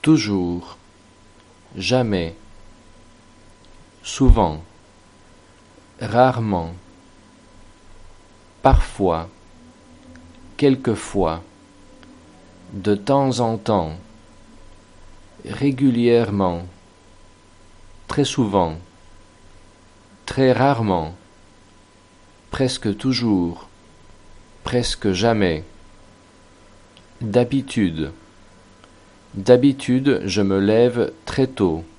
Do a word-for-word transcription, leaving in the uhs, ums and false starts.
toujours, jamais, souvent, rarement, parfois, quelquefois, de temps en temps, régulièrement, très souvent, très rarement, presque toujours, presque jamais. D'habitude. D'habitude, je me lève très tôt.